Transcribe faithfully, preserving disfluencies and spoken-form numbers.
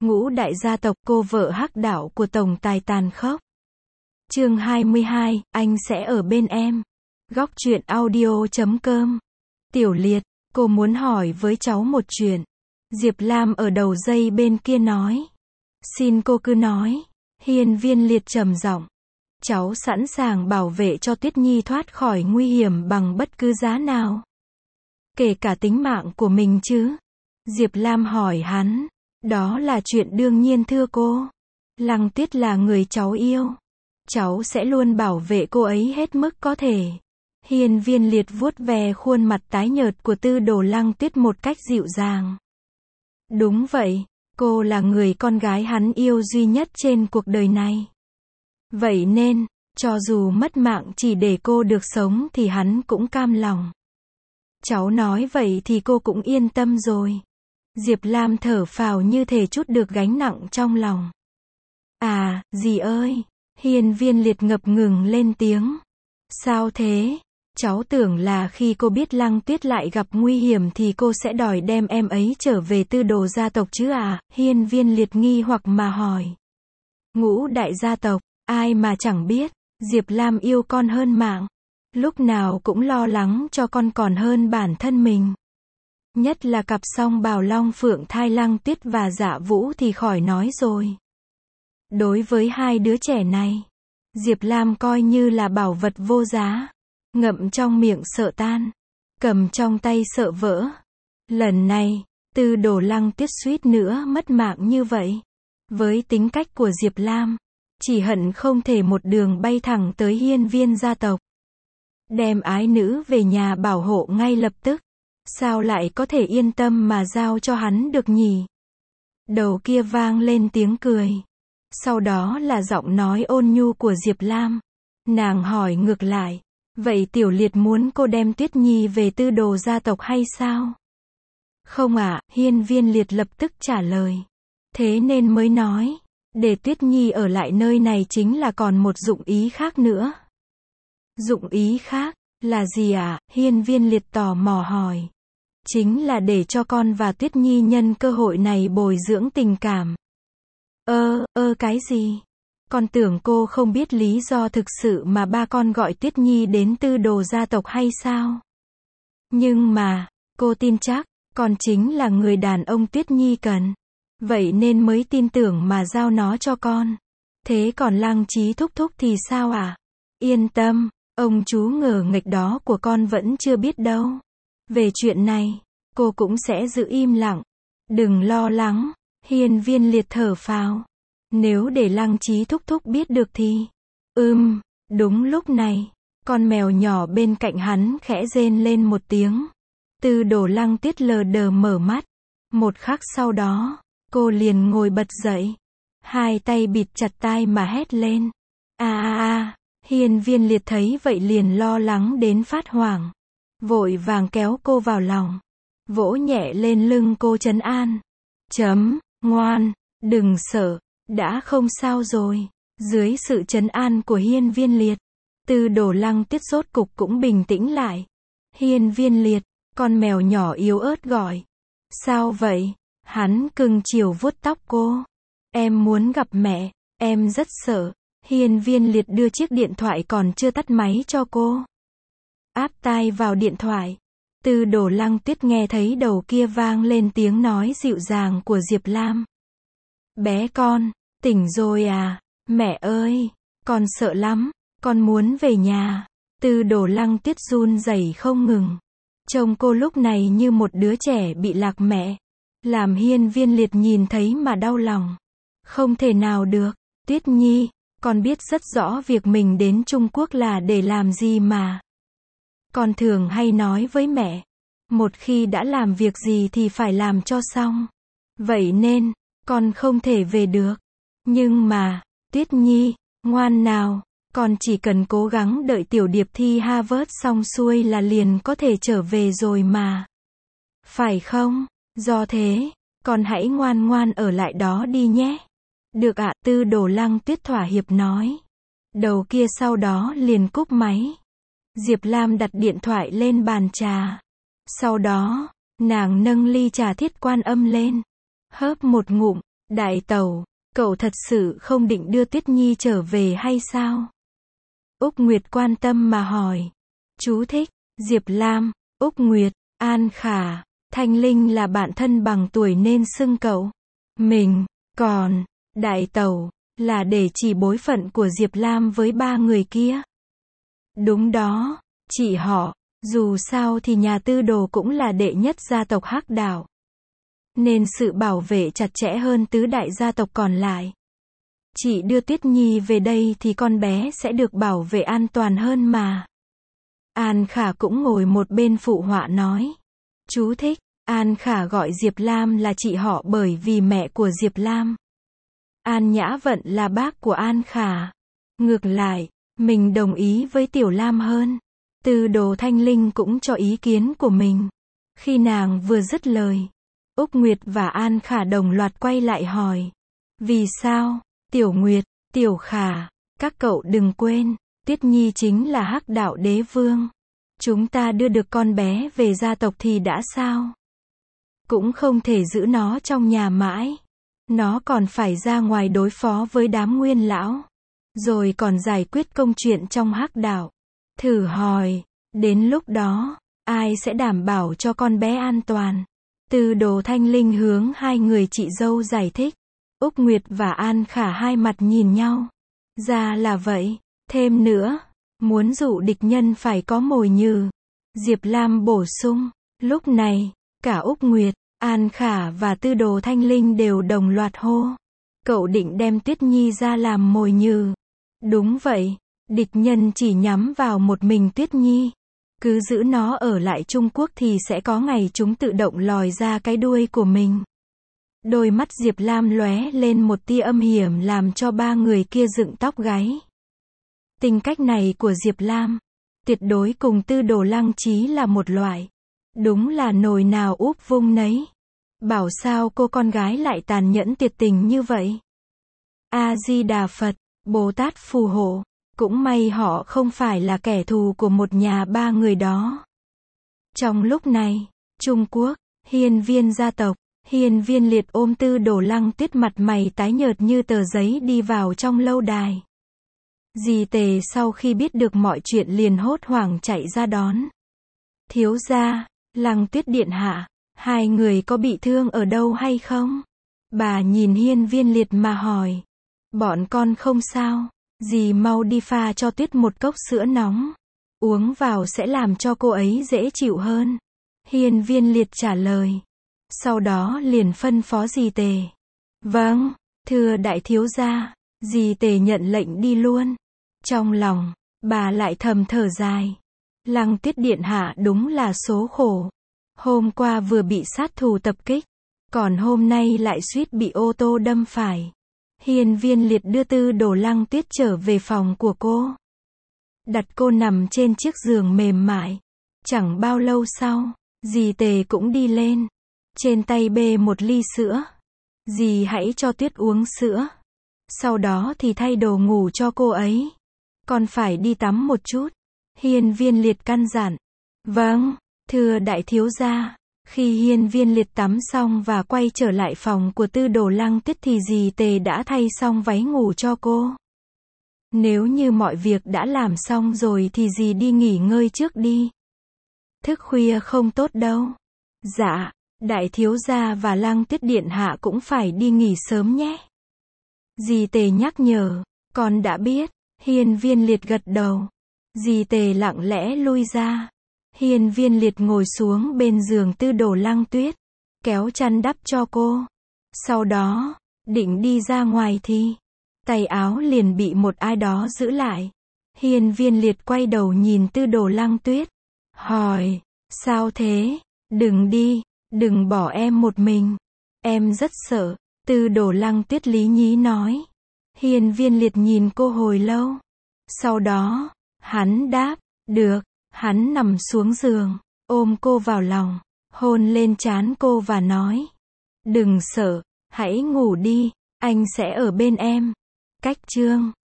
Ngũ đại gia tộc, cô vợ hắc đạo của tổng tài tàn khốc. Chương hai mươi hai, anh sẽ ở bên em. Góc truyện audio chấm com. Tiểu Liệt, cô muốn hỏi với cháu một chuyện. Diệp Lam ở đầu dây bên kia nói. Xin cô cứ nói. Hiên Viên Liệt trầm giọng. Cháu sẵn sàng bảo vệ cho Tuyết Nhi thoát khỏi nguy hiểm bằng bất cứ giá nào. Kể cả tính mạng của mình chứ? Diệp Lam hỏi hắn. Đó là chuyện đương nhiên thưa cô. Lăng Tuyết là người cháu yêu. Cháu sẽ luôn bảo vệ cô ấy hết mức có thể. Hiên Viên Liệt vuốt ve khuôn mặt tái nhợt của Tư Đồ Lăng Tuyết một cách dịu dàng. Đúng vậy, cô là người con gái hắn yêu duy nhất trên cuộc đời này. Vậy nên, cho dù mất mạng chỉ để cô được sống thì hắn cũng cam lòng. Cháu nói vậy thì cô cũng yên tâm rồi. Diệp Lam thở phào như thể trút được gánh nặng trong lòng. À, dì ơi! Hiên Viên Liệt ngập ngừng lên tiếng. Sao thế? Cháu tưởng là khi cô biết Lăng Tuyết lại gặp nguy hiểm thì cô sẽ đòi đem em ấy trở về Tư Đồ gia tộc chứ à? Hiên Viên Liệt nghi hoặc mà hỏi. Ngũ đại gia tộc, ai mà chẳng biết, Diệp Lam yêu con hơn mạng. Lúc nào cũng lo lắng cho con còn hơn bản thân mình. Nhất là cặp song bào long phượng thai Lăng Tuyết và Dạ Vũ thì khỏi nói rồi. Đối với hai đứa trẻ này, Diệp Lam coi như là bảo vật vô giá. Ngậm trong miệng sợ tan, cầm trong tay sợ vỡ. Lần này, Tư Đồ Lăng Tuyết suýt nữa mất mạng như vậy. Với tính cách của Diệp Lam, chỉ hận không thể một đường bay thẳng tới Hiên Viên gia tộc. Đem ái nữ về nhà bảo hộ ngay lập tức. Sao lại có thể yên tâm mà giao cho hắn được nhỉ? Đầu kia vang lên tiếng cười. Sau đó là giọng nói ôn nhu của Diệp Lam. Nàng hỏi ngược lại. Vậy Tiểu Liệt muốn cô đem Tuyết Nhi về Tư Đồ gia tộc hay sao? Không ạ, à, Hiên Viên Liệt lập tức trả lời. Thế nên mới nói. Để Tuyết Nhi ở lại nơi này chính là còn một dụng ý khác nữa. Dụng ý khác? Là gì ạ? À? Hiên Viên Liệt tò mò hỏi. Chính là để cho con và Tuyết Nhi nhân cơ hội này bồi dưỡng tình cảm. Ơ, ơ cái gì? Con tưởng cô không biết lý do thực sự mà ba con gọi Tuyết Nhi đến Tư Đồ gia tộc hay sao? Nhưng mà, cô tin chắc, con chính là người đàn ông Tuyết Nhi cần. Vậy nên mới tin tưởng mà giao nó cho con. Thế còn Lăng Chí thúc thúc thì sao à? Yên tâm, ông chú ngờ nghệch đó của con vẫn chưa biết đâu. Về chuyện này, cô cũng sẽ giữ im lặng. Đừng lo lắng. Hiên Viên Liệt thở phào. Nếu để Lăng Chí thúc thúc biết được thì... Ừm, đúng lúc này, con mèo nhỏ bên cạnh hắn khẽ rên lên một tiếng. Tư Đồ Lăng Tuyết lờ đờ mở mắt. Một khắc sau đó, cô liền ngồi bật dậy. Hai tay bịt chặt tai mà hét lên. A a a, Hiên Viên Liệt thấy vậy liền lo lắng đến phát hoảng. Vội vàng kéo cô vào lòng. Vỗ nhẹ lên lưng cô trấn an. Chấm, ngoan, đừng sợ, đã không sao rồi. Dưới sự trấn an của Hiên Viên Liệt, Tư Đồ Lăng Tuyết rốt cục cũng bình tĩnh lại. Hiên Viên Liệt, con mèo nhỏ yếu ớt gọi. Sao vậy? Hắn cưng chiều vuốt tóc cô. Em muốn gặp mẹ, em rất sợ. Hiên Viên Liệt đưa chiếc điện thoại còn chưa tắt máy cho cô. Áp tai vào điện thoại. Tư Đồ Lăng Tuyết nghe thấy đầu kia vang lên tiếng nói dịu dàng của Diệp Lam. Bé con, tỉnh rồi à? Mẹ ơi, con sợ lắm, con muốn về nhà. Tư Đồ Lăng Tuyết run rẩy không ngừng. Trông cô lúc này như một đứa trẻ bị lạc mẹ. Làm Hiên Viên Liệt nhìn thấy mà đau lòng. Không thể nào được, Tuyết Nhi, con biết rất rõ việc mình đến Trung Quốc là để làm gì mà. Con thường hay nói với mẹ, một khi đã làm việc gì thì phải làm cho xong. Vậy nên, con không thể về được. Nhưng mà, Tuyết Nhi, ngoan nào, con chỉ cần cố gắng đợi Tiểu Điệp thi Harvard xong xuôi là liền có thể trở về rồi mà. Phải không? Do thế, con hãy ngoan ngoan ở lại đó đi nhé. Được ạ, Tư Đồ Lăng Tuyết thỏa hiệp nói. Đầu kia sau đó liền cúp máy. Diệp Lam đặt điện thoại lên bàn trà. Sau đó, nàng nâng ly trà Thiết Quan Âm lên. Hớp một ngụm, Đại tẩu, cậu thật sự không định đưa Tuyết Nhi trở về hay sao? Úc Nguyệt quan tâm mà hỏi. Chú thích, Diệp Lam, Úc Nguyệt, An Khả, Thanh Linh là bạn thân bằng tuổi nên xưng cậu mình, còn đại tẩu là để chỉ bối phận của Diệp Lam với ba người kia. Đúng đó, chị họ, dù sao thì nhà Tư Đồ cũng là đệ nhất gia tộc Hắc Đạo, nên sự bảo vệ chặt chẽ hơn tứ đại gia tộc còn lại. Chị đưa Tuyết Nhi về đây thì con bé sẽ được bảo vệ an toàn hơn mà. An Khả cũng ngồi một bên phụ họa nói. Chú thích, An Khả gọi Diệp Lam là chị họ bởi vì mẹ của Diệp Lam, An Nhã Vận, là bác của An Khả. Ngược lại, mình đồng ý với Tiểu Lam hơn. Tư Đồ Thanh Linh cũng cho ý kiến của mình. Khi nàng vừa dứt lời, Úc Nguyệt và An Khả đồng loạt quay lại hỏi. Vì sao? Tiểu Nguyệt, Tiểu Khả, các cậu đừng quên, Tuyết Nhi chính là Hắc Đạo đế vương. Chúng ta đưa được con bé về gia tộc thì đã sao? Cũng không thể giữ nó trong nhà mãi. Nó còn phải ra ngoài đối phó với đám nguyên lão. Rồi còn giải quyết công chuyện trong Hắc Đạo. Thử hỏi, đến lúc đó, ai sẽ đảm bảo cho con bé an toàn? Tư Đồ Thanh Linh hướng hai người chị dâu giải thích. Úc Nguyệt và An Khả hai mặt nhìn nhau. Ra là vậy, thêm nữa, muốn dụ địch nhân phải có mồi nhử. Diệp Lam bổ sung. Lúc này, cả Úc Nguyệt, An Khả và Tư Đồ Thanh Linh đều đồng loạt hô. Cậu định đem Tuyết Nhi ra làm mồi nhử? Đúng vậy, địch nhân chỉ nhắm vào một mình Tuyết Nhi. Cứ giữ nó ở lại Trung Quốc thì sẽ có ngày chúng tự động lòi ra cái đuôi của mình. Đôi mắt Diệp Lam lóe lên một tia âm hiểm làm cho ba người kia dựng tóc gáy. Tính cách này của Diệp Lam, tuyệt đối cùng Tư Đồ Lăng Trí là một loại. Đúng là nồi nào úp vung nấy. Bảo sao cô con gái lại tàn nhẫn tuyệt tình như vậy? A-di-đà Phật, Bồ Tát phù hộ. Cũng may họ không phải là kẻ thù của một nhà ba người đó. Trong lúc này, Trung Quốc, hiên viên gia tộc, hiên viên liệt ôm Tư Đồ Lăng Tuyết mặt mày tái nhợt như tờ giấy đi vào trong lâu đài. Dì Tề sau khi biết được mọi chuyện liền hốt hoảng chạy ra đón. Thiếu gia, Lăng Tuyết điện hạ, hai người có bị thương ở đâu hay không? Bà nhìn hiên viên liệt mà hỏi. Bọn con không sao. Dì mau đi pha cho Tuyết một cốc sữa nóng. Uống vào sẽ làm cho cô ấy dễ chịu hơn. Hiên viên liệt trả lời. Sau đó liền phân phó dì Tề. Vâng, thưa đại thiếu gia. Dì Tề nhận lệnh đi luôn. Trong lòng, bà lại thầm thở dài. Lăng Tuyết điện hạ đúng là số khổ. Hôm qua vừa bị sát thủ tập kích. Còn hôm nay lại suýt bị ô tô đâm phải. Hiên viên liệt đưa Tư Đồ Lăng Tuyết trở về phòng của cô. Đặt cô nằm trên chiếc giường mềm mại. Chẳng bao lâu sau, dì Tề cũng đi lên. Trên tay bê một ly sữa. Dì hãy cho Tuyết uống sữa. Sau đó thì thay đồ ngủ cho cô ấy. Còn phải đi tắm một chút. Hiên viên liệt căn dặn. Vâng, thưa đại thiếu gia. Khi hiên viên liệt tắm xong và quay trở lại phòng của Tư Đồ Lăng Tuyết thì dì Tề đã thay xong váy ngủ cho cô. Nếu như mọi việc đã làm xong rồi thì dì đi nghỉ ngơi trước đi. Thức khuya không tốt đâu. Dạ, đại thiếu gia và Lăng Tuyết điện hạ cũng phải đi nghỉ sớm nhé. Dì Tề nhắc nhở. Con đã biết. Hiên viên liệt gật đầu. Dì Tề lặng lẽ lui ra. Hiên viên liệt ngồi xuống bên giường Tư Đồ Lăng Tuyết, kéo chăn đắp cho cô. Sau đó, định đi ra ngoài thì, tay áo liền bị một ai đó giữ lại. Hiên viên liệt quay đầu nhìn Tư Đồ Lăng Tuyết, hỏi, sao thế? Đừng đi, đừng bỏ em một mình. Em rất sợ, Tư Đồ Lăng Tuyết lý nhí nói. Hiên viên liệt nhìn cô hồi lâu. Sau đó, hắn đáp, được. Hắn nằm xuống giường, ôm cô vào lòng, hôn lên trán cô và nói. Đừng sợ, hãy ngủ đi, anh sẽ ở bên em. Cách chương